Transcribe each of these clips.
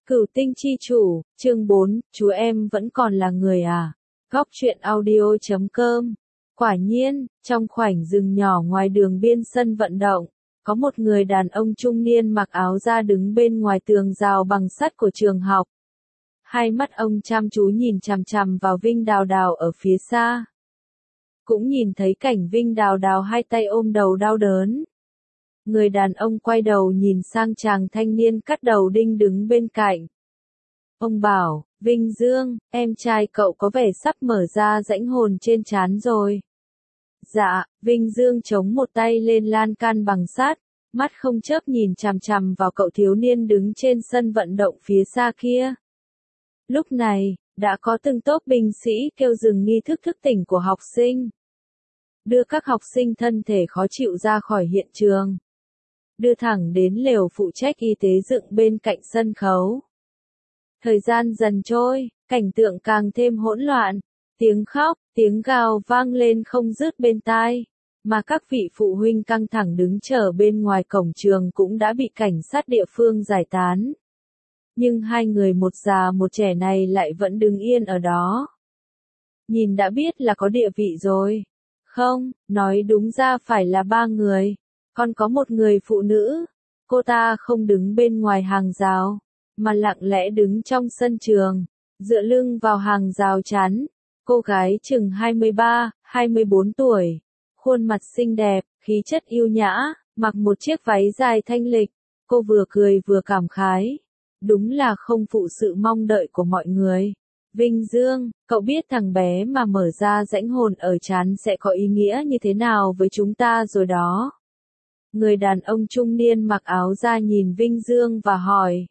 Cửu tinh chi chủ, chương 4, chú em vẫn còn là người à? Góc truyện audio.com. Quả nhiên, trong khoảnh rừng nhỏ ngoài đường biên sân vận động, có một người đàn ông trung niên mặc áo da đứng bên ngoài tường rào bằng sắt của trường học. Hai mắt ông chăm chú nhìn chằm chằm vào Vinh Đào Đào ở phía xa. Cũng nhìn thấy cảnh Vinh Đào Đào hai tay ôm đầu đau đớn. Người đàn ông quay đầu nhìn sang chàng thanh niên cắt đầu đinh đứng bên cạnh. Ông bảo, Vinh Dương, em trai cậu có vẻ sắp mở ra rãnh hồn trên trán rồi. Dạ, Vinh Dương chống một tay lên lan can bằng sắt, mắt không chớp nhìn chằm chằm vào cậu thiếu niên đứng trên sân vận động phía xa kia. Lúc này, đã có từng tốp binh sĩ kêu dừng nghi thức thức tỉnh của học sinh. Đưa các học sinh thân thể khó chịu ra khỏi hiện trường. Đưa thẳng đến lều phụ trách y tế dựng bên cạnh sân khấu. Thời gian dần trôi, cảnh tượng càng thêm hỗn loạn, tiếng khóc, tiếng gào vang lên không dứt bên tai, mà các vị phụ huynh căng thẳng đứng chờ bên ngoài cổng trường cũng đã bị cảnh sát địa phương giải tán. Nhưng hai người một già một trẻ này lại vẫn đứng yên ở đó. Nhìn đã biết là có địa vị rồi. Không, nói đúng ra phải là ba người. Còn có một người phụ nữ, cô ta không đứng bên ngoài hàng rào, mà lặng lẽ đứng trong sân trường, dựa lưng vào hàng rào chắn. Cô gái chừng 23, 24 tuổi, khuôn mặt xinh đẹp, khí chất yêu nhã, mặc một chiếc váy dài thanh lịch. Cô vừa cười vừa cảm khái. Đúng là không phụ sự mong đợi của mọi người. Vinh Dương, cậu biết thằng bé mà mở ra rãnh hồn ở trán sẽ có ý nghĩa như thế nào với chúng ta rồi đó. Người đàn ông trung niên mặc áo da nhìn Vinh Dương và hỏi.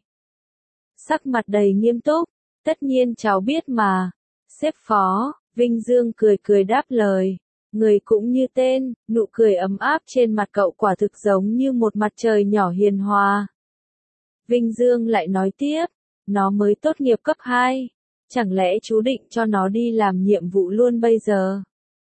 Sắc mặt đầy nghiêm túc, tất nhiên cháu biết mà. Sếp phó, Vinh Dương cười cười đáp lời. Người cũng như tên, nụ cười ấm áp trên mặt cậu quả thực giống như một mặt trời nhỏ hiền hòa. Vinh Dương lại nói tiếp, nó mới tốt nghiệp cấp 2, chẳng lẽ chú định cho nó đi làm nhiệm vụ luôn bây giờ?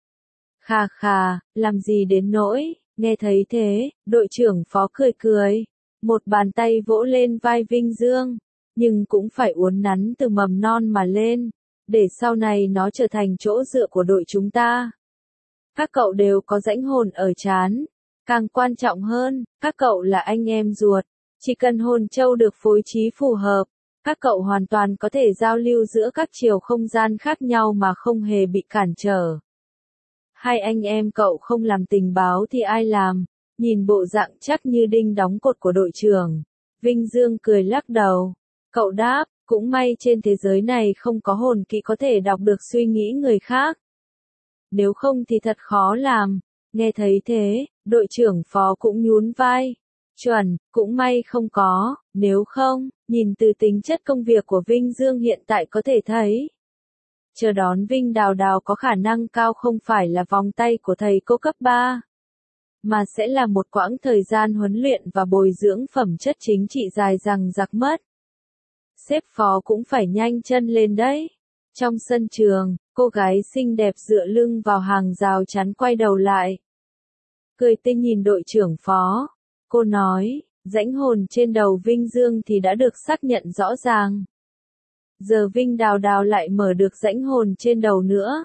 Khà khà, làm gì đến nỗi, nghe thấy thế, đội trưởng phó cười cười, một bàn tay vỗ lên vai Vinh Dương, nhưng cũng phải uốn nắn từ mầm non mà lên, để sau này nó trở thành chỗ dựa của đội chúng ta. Các cậu đều có rãnh hồn ở trán, càng quan trọng hơn, các cậu là anh em ruột. Chỉ cần hồn châu được phối trí phù hợp, các cậu hoàn toàn có thể giao lưu giữa các chiều không gian khác nhau mà không hề bị cản trở. Hai anh em cậu không làm tình báo thì ai làm? Nhìn bộ dạng chắc như đinh đóng cột của đội trưởng. Vinh Dương cười lắc đầu. Cậu đáp, cũng may trên thế giới này không có hồn kỵ có thể đọc được suy nghĩ người khác. Nếu không thì thật khó làm. Nghe thấy thế, đội trưởng phó cũng nhún vai. Chuẩn, cũng may không có, nếu không, nhìn từ tính chất công việc của Vinh Dương hiện tại có thể thấy. Chờ đón Vinh Đào Đào có khả năng cao không phải là vòng tay của thầy cô cấp 3, mà sẽ là một quãng thời gian huấn luyện và bồi dưỡng phẩm chất chính trị dài dằng dặc mất. Sếp phó cũng phải nhanh chân lên đấy. Trong sân trường, cô gái xinh đẹp dựa lưng vào hàng rào chắn quay đầu lại. Cười tươi nhìn đội trưởng phó. Cô nói, rãnh hồn trên đầu Vinh Dương thì đã được xác nhận rõ ràng. Giờ Vinh Đào Đào lại mở được rãnh hồn trên đầu nữa.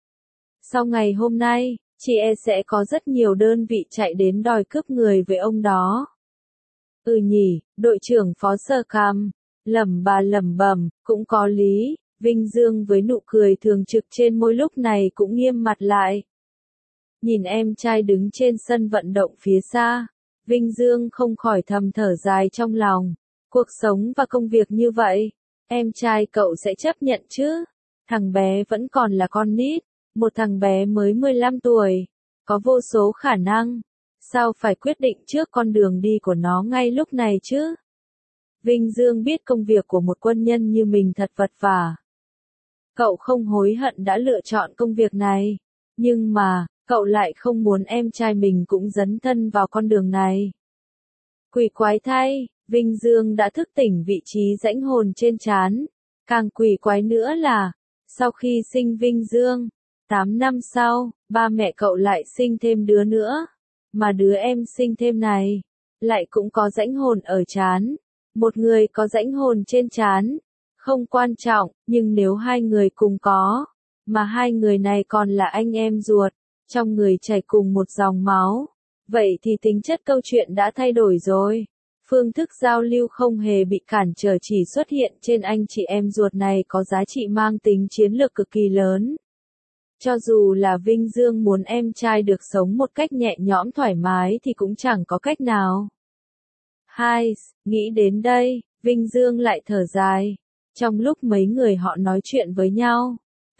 Sau ngày hôm nay, chị e sẽ có rất nhiều đơn vị chạy đến đòi cướp người với ông đó. Ừ nhỉ, đội trưởng phó sơ cam, lẩm bẩm, cũng có lý. Vinh Dương với nụ cười thường trực trên môi lúc này cũng nghiêm mặt lại. Nhìn em trai đứng trên sân vận động phía xa. Vinh Dương không khỏi thầm thở dài trong lòng. Cuộc sống và công việc như vậy, em trai cậu sẽ chấp nhận chứ? Thằng bé vẫn còn là con nít, một thằng bé mới 15 tuổi, có vô số khả năng. Sao phải quyết định trước con đường đi của nó ngay lúc này chứ? Vinh Dương biết công việc của một quân nhân như mình thật vất vả. Cậu không hối hận đã lựa chọn công việc này, nhưng mà, cậu lại không muốn em trai mình cũng dấn thân vào con đường này. Quỷ quái thay, Vinh Dương đã thức tỉnh vị trí rãnh hồn trên trán. Càng quỷ quái nữa là, sau khi sinh Vinh Dương, 8 năm sau, ba mẹ cậu lại sinh thêm đứa nữa. Mà đứa em sinh thêm này, lại cũng có rãnh hồn ở trán. Một người có rãnh hồn trên trán, không quan trọng, nhưng nếu hai người cùng có, mà hai người này còn là anh em ruột, trong người chảy cùng một dòng máu, vậy thì tính chất câu chuyện đã thay đổi rồi. Phương thức giao lưu không hề bị cản trở, chỉ xuất hiện trên anh chị em ruột này có giá trị mang tính chiến lược cực kỳ lớn. Cho dù là Vinh Dương muốn em trai được sống một cách nhẹ nhõm thoải mái thì cũng chẳng có cách nào. Hai, nghĩ đến đây, Vinh Dương lại thở dài. Trong lúc mấy người họ nói chuyện với nhau,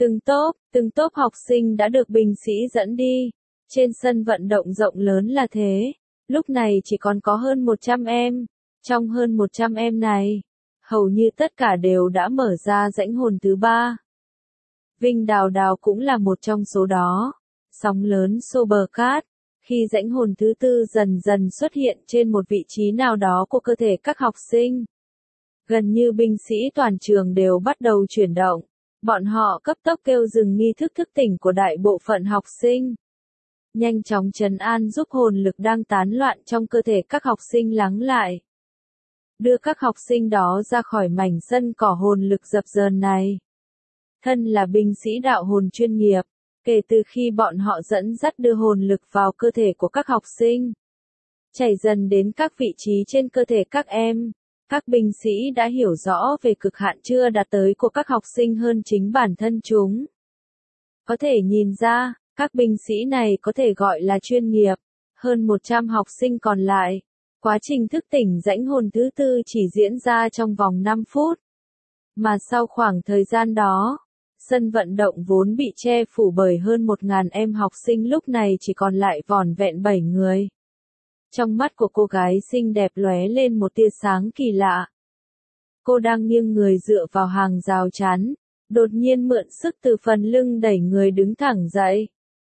từng tốp học sinh đã được binh sĩ dẫn đi. Trên sân vận động rộng lớn là thế, lúc này chỉ còn có hơn 100 em. Trong hơn 100 em này, hầu như tất cả đều đã mở ra rãnh hồn thứ ba. Vinh Đào Đào cũng là một trong số đó. Sóng lớn Sobercat, khi rãnh hồn thứ tư dần dần xuất hiện trên một vị trí nào đó của cơ thể các học sinh. Gần như binh sĩ toàn trường đều bắt đầu chuyển động. Bọn họ cấp tốc kêu dừng nghi thức thức tỉnh của đại bộ phận học sinh. Nhanh chóng trấn an giúp hồn lực đang tán loạn trong cơ thể các học sinh lắng lại. Đưa các học sinh đó ra khỏi mảnh sân cỏ hồn lực dập dờn này. Thân là binh sĩ đạo hồn chuyên nghiệp, kể từ khi bọn họ dẫn dắt đưa hồn lực vào cơ thể của các học sinh, chảy dần đến các vị trí trên cơ thể các em, các binh sĩ đã hiểu rõ về cực hạn chưa đạt tới của các học sinh hơn chính bản thân chúng. Có thể nhìn ra, các binh sĩ này có thể gọi là chuyên nghiệp. Hơn 100 học sinh còn lại, quá trình thức tỉnh rãnh hồn thứ tư chỉ diễn ra trong vòng 5 phút. Mà sau khoảng thời gian đó, sân vận động vốn bị che phủ bởi hơn 1.000 em học sinh lúc này chỉ còn lại vỏn vẹn 7 người. Trong mắt của cô gái xinh đẹp lóe lên một tia sáng kỳ lạ. Cô đang nghiêng người dựa vào hàng rào chắn, đột nhiên mượn sức từ phần lưng đẩy người đứng thẳng dậy.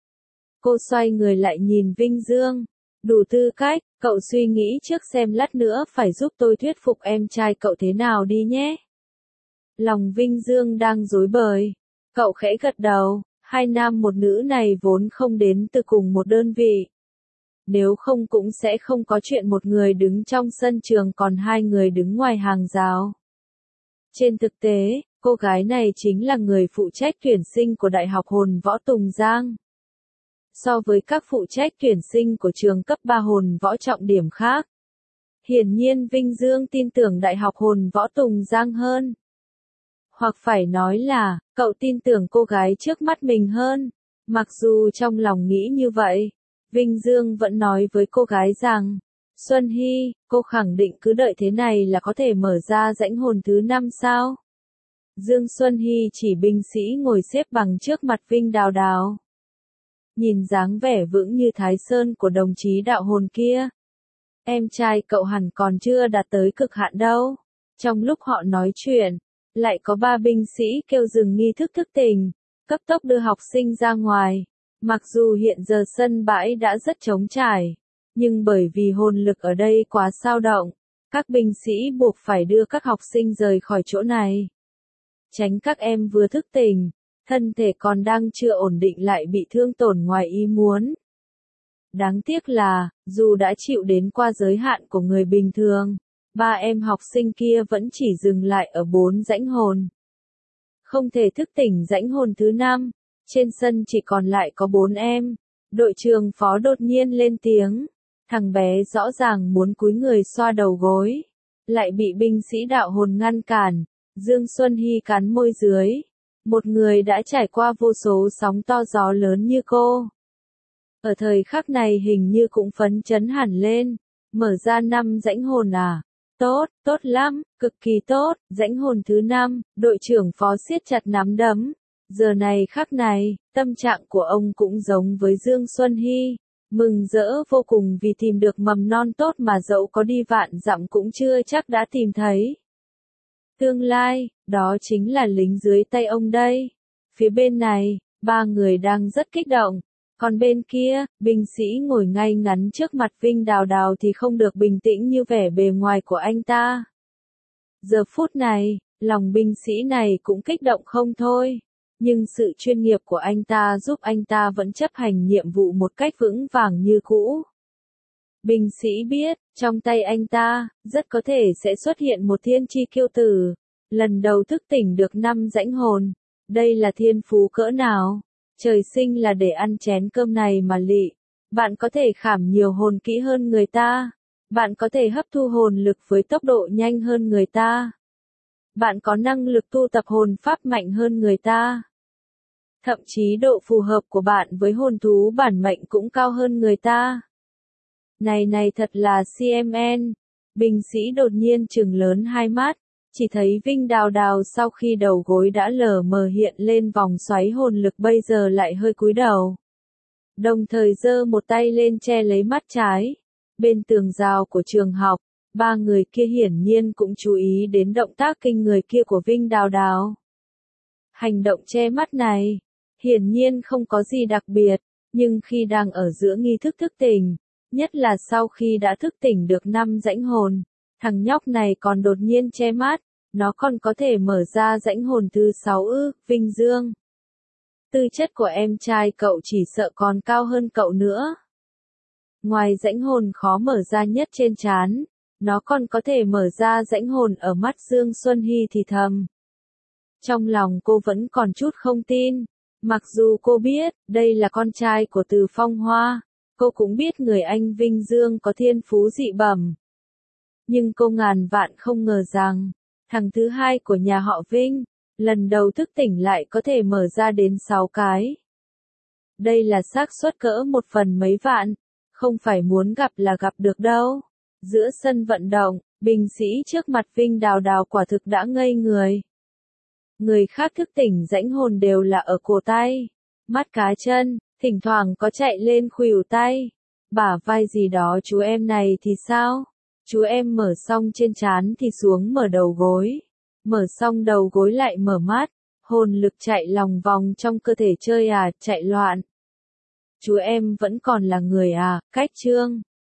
Cô xoay người lại nhìn Vinh Dương. Đủ tư cách, cậu suy nghĩ trước xem lát nữa phải giúp tôi thuyết phục em trai cậu thế nào đi nhé. Lòng Vinh Dương đang rối bời. Cậu khẽ gật đầu, hai nam một nữ này vốn không đến từ cùng một đơn vị. Nếu không cũng sẽ không có chuyện một người đứng trong sân trường còn hai người đứng ngoài hàng rào. Trên thực tế, cô gái này chính là người phụ trách tuyển sinh của Đại học Hồn Võ Tùng Giang. So với các phụ trách tuyển sinh của trường cấp 3 hồn võ trọng điểm khác, hiển nhiên Vinh Dương tin tưởng Đại học Hồn Võ Tùng Giang hơn. Hoặc phải nói là, cậu tin tưởng cô gái trước mắt mình hơn. Mặc dù trong lòng nghĩ như vậy, Vinh Dương vẫn nói với cô gái rằng, Xuân Hy, cô khẳng định cứ đợi thế này là có thể mở ra rãnh hồn thứ 5 sao? Dương Xuân Hy chỉ binh sĩ ngồi xếp bằng trước mặt Vinh Đào Đào. Nhìn dáng vẻ vững như Thái Sơn của đồng chí đạo hồn kia. Em trai cậu hẳn còn chưa đạt tới cực hạn đâu. Trong lúc họ nói chuyện, lại có 3 binh sĩ kêu dừng nghi thức thức tỉnh, cấp tốc đưa học sinh ra ngoài. Mặc dù hiện giờ sân bãi đã rất trống trải, nhưng bởi vì hồn lực ở đây quá sao động, các binh sĩ buộc phải đưa các học sinh rời khỏi chỗ này. Tránh các em vừa thức tỉnh, thân thể còn đang chưa ổn định lại bị thương tổn ngoài ý muốn. Đáng tiếc là, dù đã chịu đến qua giới hạn của người bình thường, 3 em học sinh kia vẫn chỉ dừng lại ở 4 rãnh hồn. Không thể thức tỉnh rãnh hồn thứ 5, trên sân chỉ còn lại có 4 em. Đội trưởng phó đột nhiên lên tiếng, thằng bé rõ ràng muốn cúi người xoa đầu gối, lại bị binh sĩ đạo hồn ngăn cản. Dương Xuân Hy cắn môi dưới. Một người đã trải qua vô số sóng to gió lớn như cô. Ở thời khắc này hình như cũng phấn chấn hẳn lên. Mở ra 5 rãnh hồn à? Tốt, tốt lắm, cực kỳ tốt. Rãnh hồn thứ 5, đội trưởng phó siết chặt nắm đấm. Giờ này khắc này, tâm trạng của ông cũng giống với Dương Xuân Hy. Mừng rỡ vô cùng vì tìm được mầm non tốt mà dẫu có đi vạn dặm cũng chưa chắc đã tìm thấy. Tương lai, đó chính là lính dưới tay ông đây. Phía bên này, 3 người đang rất kích động. Còn bên kia, binh sĩ ngồi ngay ngắn trước mặt Vinh Đào Đào thì không được bình tĩnh như vẻ bề ngoài của anh ta. Giờ phút này, lòng binh sĩ này cũng kích động không thôi. Nhưng sự chuyên nghiệp của anh ta giúp anh ta vẫn chấp hành nhiệm vụ một cách vững vàng như cũ. Binh sĩ biết, trong tay anh ta, rất có thể sẽ xuất hiện một thiên chi kiêu tử. Lần đầu thức tỉnh được 5 rãnh hồn. Đây là thiên phú cỡ nào? Trời sinh là để ăn chén cơm này mà lị. Bạn có thể khảm nhiều hồn kỹ hơn người ta. Bạn có thể hấp thu hồn lực với tốc độ nhanh hơn người ta. Bạn có năng lực tu tập hồn pháp mạnh hơn người ta. Thậm chí độ phù hợp của bạn với hồn thú bản mệnh cũng cao hơn người ta. Này thật là CMN. Binh sĩ đột nhiên trừng lớn hai mắt, chỉ thấy Vinh Đào Đào sau khi đầu gối đã lờ mờ hiện lên vòng xoáy hồn lực bây giờ lại hơi cúi đầu. Đồng thời giơ một tay lên che lấy mắt trái. Bên tường rào của trường học, ba người kia hiển nhiên cũng chú ý đến động tác kinh người kia của Vinh Đào Đào. Hành động che mắt này, hiển nhiên không có gì đặc biệt, nhưng khi đang ở giữa nghi thức thức tỉnh, nhất là sau khi đã thức tỉnh được 5 rãnh hồn, thằng nhóc này còn đột nhiên che mắt, nó còn có thể mở ra rãnh hồn thứ 6 ư, Vinh Dương. Tư chất của em trai cậu chỉ sợ còn cao hơn cậu nữa. Ngoài rãnh hồn khó mở ra nhất trên trán, nó còn có thể mở ra rãnh hồn ở mắt Dương Xuân Hy thì thầm. Trong lòng cô vẫn còn chút không tin, mặc dù cô biết, đây là con trai của Từ Phong Hoa, cô cũng biết người anh Vinh Dương có thiên phú dị bẩm. Nhưng cô ngàn vạn không ngờ rằng, thằng thứ hai của nhà họ Vinh, lần đầu thức tỉnh lại có thể mở ra đến 6 cái. Đây là xác suất cỡ 1 phần mấy vạn, không phải muốn gặp là gặp được đâu. Giữa sân vận động, binh sĩ trước mặt Vinh Đào Đào quả thực đã ngây người. Người khác thức tỉnh rãnh hồn đều là ở cổ tay, mắt cá chân, thỉnh thoảng có chạy lên khuỷu tay, bả vai gì đó. Chú em này thì sao? Chú em mở xong trên trán thì xuống mở đầu gối, mở xong đầu gối lại mở mắt, hồn lực chạy lòng vòng trong cơ thể chơi à, chạy loạn. Chú em vẫn còn là người à, cách chương.